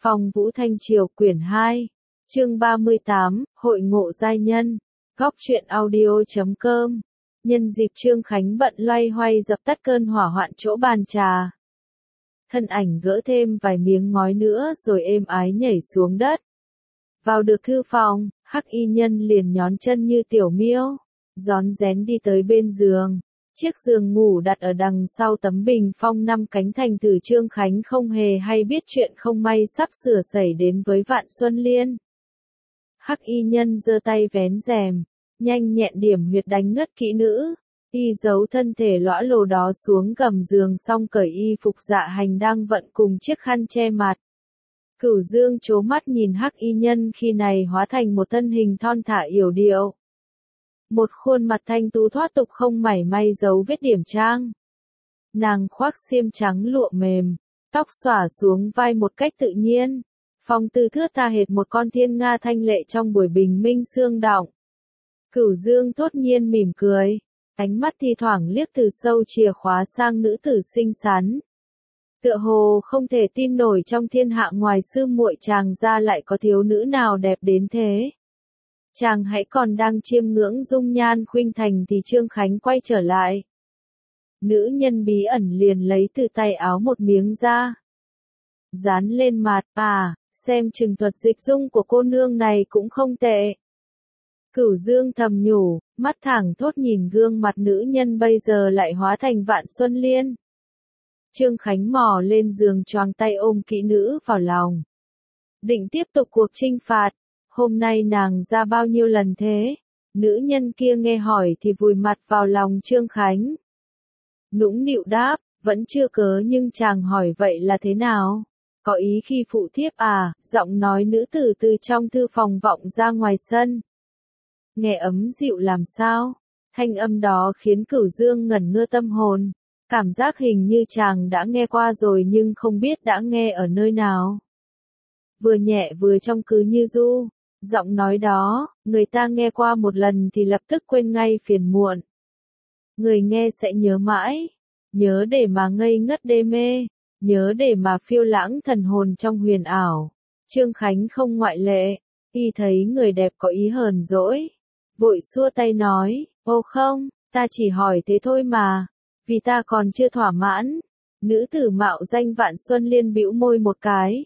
Phong Vũ Thanh Triều quyển 2, chương 38, Hội ngộ giai nhân, góc truyện audio.com. Nhân dịp Trương Khánh bận loay hoay dập tắt cơn hỏa hoạn chỗ bàn trà. Thân ảnh gỡ thêm vài miếng ngói nữa rồi êm ái nhảy xuống đất. Vào được thư phòng, Hắc Y Nhân liền nhón chân như tiểu miêu, rón rén đi tới bên giường. Chiếc giường ngủ đặt ở đằng sau tấm bình phong 5 cánh thành tử. Trương Khánh không hề hay biết chuyện không may sắp sửa xảy đến với Vạn Xuân Liên. Hắc Y Nhân giơ tay vén rèm, nhanh nhẹn điểm huyệt đánh ngất kỹ nữ. Y giấu thân thể lõa lồ đó xuống gầm giường xong cởi y phục dạ hành đang vận cùng chiếc khăn che mặt. Cửu Dương trố mắt nhìn Hắc Y Nhân khi này hóa thành một thân hình thon thả yểu điệu. Một khuôn mặt thanh tú thoát tục không mảy may dấu vết điểm trang. Nàng khoác xiêm trắng lụa mềm, tóc xõa xuống vai một cách tự nhiên. Phong tư thướt tha hệt một con thiên nga thanh lệ trong buổi bình minh sương đọng. Cửu Dương thốt nhiên mỉm cười, ánh mắt thi thoảng liếc từ sâu chìa khóa sang nữ tử xinh xắn. Tựa hồ không thể tin nổi trong thiên hạ ngoài sư muội chàng ra lại có thiếu nữ nào đẹp đến thế. Chàng hãy còn đang chiêm ngưỡng dung nhan khuynh thành thì Trương Khánh quay trở lại. Nữ nhân bí ẩn liền lấy từ tay áo một miếng da, dán lên mặt. Xem chừng thuật dịch dung của cô nương này cũng không tệ. Cửu Dương thầm nhủ, mắt thẳng thốt nhìn gương mặt nữ nhân bây giờ lại hóa thành Vạn Xuân Liên. Trương Khánh mò lên giường choàng tay ôm kỹ nữ vào lòng. Định tiếp tục cuộc chinh phạt. Hôm nay nàng ra bao nhiêu lần thế? Nữ nhân kia nghe hỏi thì vùi mặt vào lòng Trương Khánh. Nũng nịu đáp, vẫn chưa cớ nhưng chàng hỏi vậy là thế nào? Có ý khi phụ thiếp à? Giọng nói nữ tử từ trong thư phòng vọng ra ngoài sân. Nghe ấm dịu làm sao? Thanh âm đó khiến Cửu Dương ngẩn ngơ tâm hồn. Cảm giác hình như chàng đã nghe qua rồi nhưng không biết đã nghe ở nơi nào. Vừa nhẹ vừa trong cứ như ru. Giọng nói đó, người ta nghe qua một lần thì lập tức quên ngay phiền muộn. Người nghe sẽ nhớ mãi, nhớ để mà ngây ngất đê mê, nhớ để mà phiêu lãng thần hồn trong huyền ảo. Trương Khánh không ngoại lệ, y thấy người đẹp có ý hờn dỗi, vội xua tay nói, ô không, ta chỉ hỏi thế thôi mà, vì ta còn chưa thỏa mãn. Nữ tử mạo danh Vạn Xuân Liên bĩu môi một cái,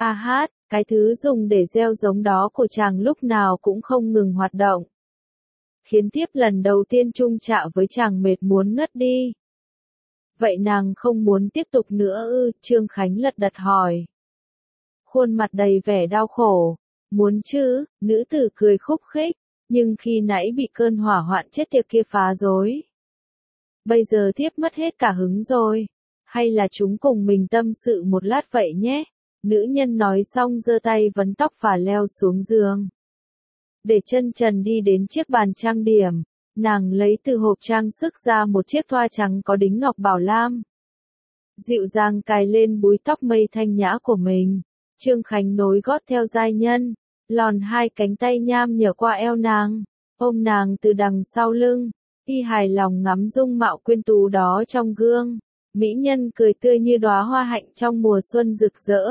cái thứ dùng để gieo giống đó của chàng lúc nào cũng không ngừng hoạt động. Khiến thiếp lần đầu tiên chung chạ với chàng mệt muốn ngất đi. Vậy nàng không muốn tiếp tục nữa ư? Trương Khánh lật đật hỏi. Khuôn mặt đầy vẻ đau khổ. Muốn chứ, nữ tử cười khúc khích, nhưng khi nãy bị cơn hỏa hoạn chết tiệt kia phá rối. Bây giờ thiếp mất hết cả hứng rồi. Hay là chúng cùng mình tâm sự một lát vậy nhé? Nữ nhân nói xong giơ tay vấn tóc và leo xuống giường. Để chân trần đi đến chiếc bàn trang điểm, nàng lấy từ hộp trang sức ra một chiếc thoa trắng có đính ngọc bảo lam. Dịu dàng cài lên búi tóc mây thanh nhã của mình. Trương Khánh nối gót theo giai nhân, lòn hai cánh tay nham nhở qua eo nàng, ôm nàng từ đằng sau lưng. Y hài lòng ngắm dung mạo quyến tú đó trong gương. Mỹ nhân cười tươi như đóa hoa hạnh trong mùa xuân rực rỡ.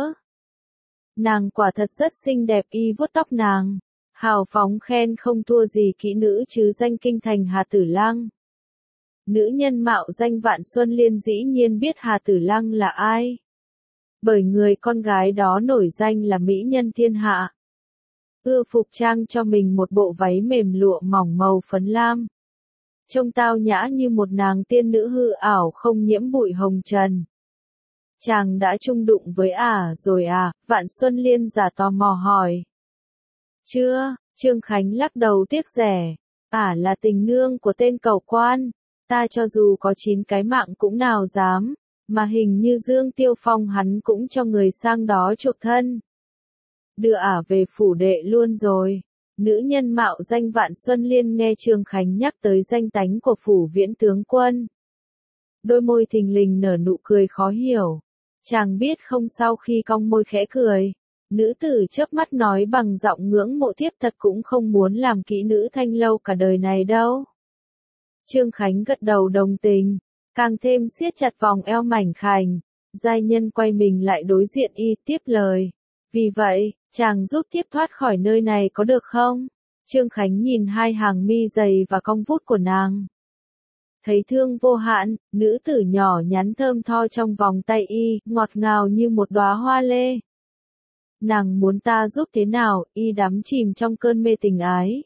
Nàng quả thật rất xinh đẹp. Y vuốt tóc nàng, hào phóng khen không thua gì kỹ nữ chứ danh kinh thành Hà Tử Lăng. Nữ nhân mạo danh Vạn Xuân Liên dĩ nhiên biết Hà Tử Lăng là ai. Bởi người con gái đó nổi danh là mỹ nhân thiên hạ. Ưa phục trang cho mình một bộ váy mềm lụa mỏng màu phấn lam. Trông tao nhã như một nàng tiên nữ hư ảo không nhiễm bụi hồng trần. Chàng đã chung đụng với rồi à? Vạn Xuân Liên giả tò mò hỏi. Chưa, Trương Khánh lắc đầu tiếc rẻ. Là tình nương của tên cầu quan. Ta cho dù có 9 cái mạng cũng nào dám. Mà hình như Dương Tiêu Phong hắn cũng cho người sang đó chuộc thân. Đưa về phủ đệ luôn rồi. Nữ nhân mạo danh Vạn Xuân Liên nghe Trương Khánh nhắc tới danh tánh của phủ viễn tướng quân. Đôi môi thình lình nở nụ cười khó hiểu. Chàng biết không sau khi cong môi khẽ cười. Nữ tử chớp mắt nói bằng giọng ngưỡng mộ thiếp thật cũng không muốn làm kỹ nữ thanh lâu cả đời này đâu. Trương Khánh gật đầu đồng tình, càng thêm siết chặt vòng eo mảnh khảnh. Giai nhân quay mình lại đối diện y tiếp lời. Vì vậy, chàng giúp thiếp thoát khỏi nơi này có được không? Trương Khánh nhìn hai hàng mi dày và cong vút của nàng. Thấy thương vô hạn, nữ tử nhỏ nhắn thơm tho trong vòng tay y, ngọt ngào như một đóa hoa lê. Nàng muốn ta giúp thế nào? Y đắm chìm trong cơn mê tình ái.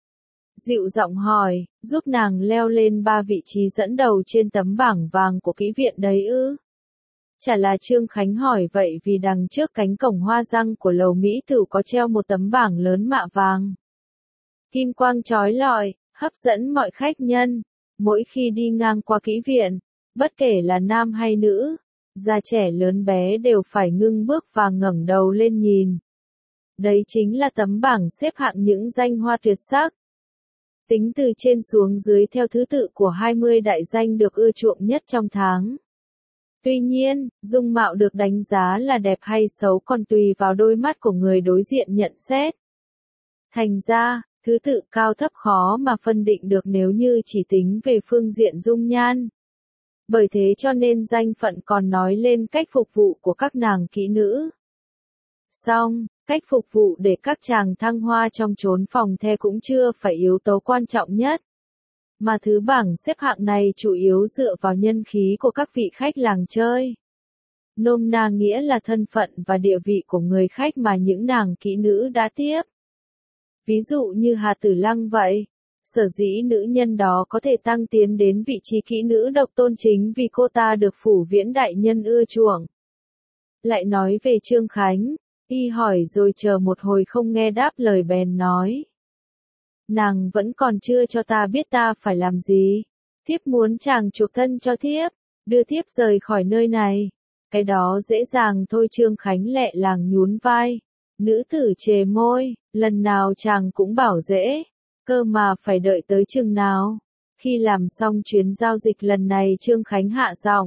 Dịu giọng hỏi, giúp nàng leo lên 3 vị trí dẫn đầu trên tấm bảng vàng của kỹ viện đấy ư? Chả là Trương Khánh hỏi vậy vì đằng trước cánh cổng hoa răng của lầu Mỹ Tử có treo một tấm bảng lớn mạ vàng. Kim quang chói lọi, hấp dẫn mọi khách nhân. Mỗi khi đi ngang qua kỹ viện, bất kể là nam hay nữ, già trẻ lớn bé đều phải ngưng bước và ngẩng đầu lên nhìn. Đấy chính là tấm bảng xếp hạng những danh hoa tuyệt sắc. Tính từ trên xuống dưới theo thứ tự của 20 đại danh được ưa chuộng nhất trong tháng. Tuy nhiên, dung mạo được đánh giá là đẹp hay xấu còn tùy vào đôi mắt của người đối diện nhận xét. Thành ra, thứ tự cao thấp khó mà phân định được nếu như chỉ tính về phương diện dung nhan. Bởi thế cho nên danh phận còn nói lên cách phục vụ của các nàng kỹ nữ. Song, cách phục vụ để các chàng thăng hoa trong chốn phòng the cũng chưa phải yếu tố quan trọng nhất. Mà thứ bảng xếp hạng này chủ yếu dựa vào nhân khí của các vị khách làng chơi. Nôm na nghĩa là thân phận và địa vị của người khách mà những nàng kỹ nữ đã tiếp. Ví dụ như Hà Tử Lăng vậy, sở dĩ nữ nhân đó có thể tăng tiến đến vị trí kỹ nữ độc tôn chính vì cô ta được Phủ Viễn đại nhân ưa chuộng. Lại nói về Trương Khánh, y hỏi rồi chờ một hồi không nghe đáp lời bèn nói. Nàng vẫn còn chưa cho ta biết ta phải làm gì. Thiếp muốn chàng chuộc thân cho thiếp, đưa thiếp rời khỏi nơi này. Cái đó dễ dàng thôi. Trương Khánh lẹ làng nhún vai. Nữ tử chề môi, lần nào chàng cũng bảo dễ, cơ mà phải đợi tới chừng nào. Khi làm xong chuyến giao dịch lần này Trương Khánh hạ giọng.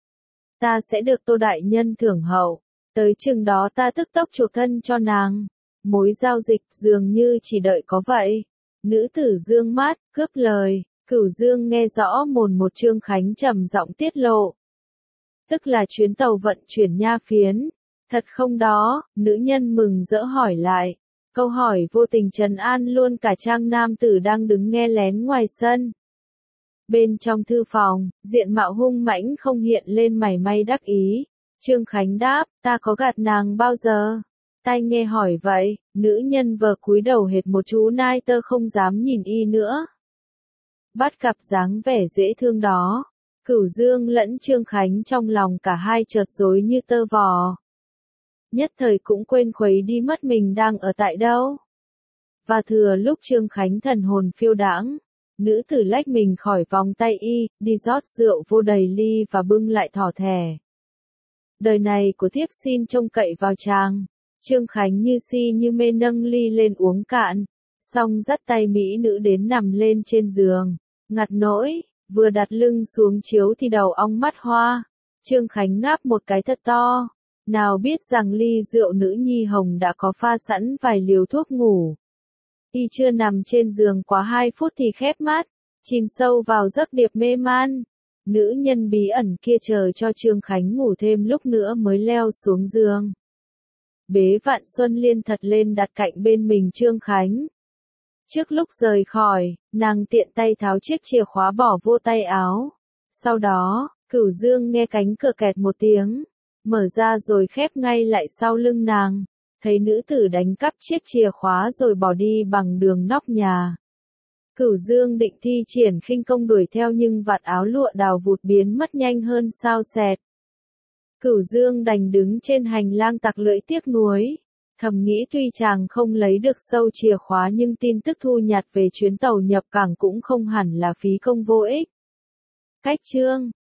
Ta sẽ được Tô đại nhân thưởng hậu, tới chừng đó ta tức tốc chuộc thân cho nàng. Mối giao dịch dường như chỉ đợi có vậy. Nữ tử dương mắt, cướp lời, Cửu Dương nghe rõ mồn một. Trương Khánh trầm giọng tiết lộ. Tức là chuyến tàu vận chuyển nha phiến. Thật không đó? Nữ nhân mừng rỡ hỏi lại. Câu hỏi vô tình trấn an luôn cả trang nam tử đang đứng nghe lén ngoài sân. Bên trong thư phòng, diện mạo hung mãnh không hiện lên mảy may đắc ý. Trương Khánh đáp, ta có gạt nàng bao giờ? Tai nghe hỏi vậy, nữ nhân vờ cúi đầu hệt một chú nai tơ không dám nhìn y nữa. Bắt gặp dáng vẻ dễ thương đó, Cửu Dương lẫn Trương Khánh trong lòng cả hai chợt rối như tơ vò. Nhất thời cũng quên khuấy đi mất mình đang ở tại đâu. Và thừa lúc Trương Khánh thần hồn phiêu đãng, nữ tử lách mình khỏi vòng tay y, đi rót rượu vô đầy ly và bưng lại thỏ thẻ. Đời này của thiếp xin trông cậy vào chàng. Trương Khánh như si như mê nâng ly lên uống cạn, xong dắt tay mỹ nữ đến nằm lên trên giường, ngặt nỗi, vừa đặt lưng xuống chiếu thì đầu ong mắt hoa. Trương Khánh ngáp một cái thật to, nào biết rằng ly rượu nữ nhi hồng đã có pha sẵn vài liều thuốc ngủ. Y chưa nằm trên giường quá 2 phút thì khép mắt, chìm sâu vào giấc điệp mê man. Nữ nhân bí ẩn kia chờ cho Trương Khánh ngủ thêm lúc nữa mới leo xuống giường. Bế Vạn Xuân Liên thật lên đặt cạnh bên mình Trương Khánh. Trước lúc rời khỏi, nàng tiện tay tháo chiếc chìa khóa bỏ vô tay áo. Sau đó, Cửu Dương nghe cánh cửa kẹt một tiếng, mở ra rồi khép ngay lại sau lưng nàng. Thấy nữ tử đánh cắp chiếc chìa khóa rồi bỏ đi bằng đường nóc nhà. Cửu Dương định thi triển khinh công đuổi theo nhưng vạt áo lụa đào vụt biến mất nhanh hơn sao xẹt. Cửu Dương đành đứng trên hành lang tặc lưỡi tiếc nuối, thầm nghĩ tuy chàng không lấy được sâu chìa khóa nhưng tin tức thu nhặt về chuyến tàu nhập cảng cũng không hẳn là phí công vô ích. Cách chương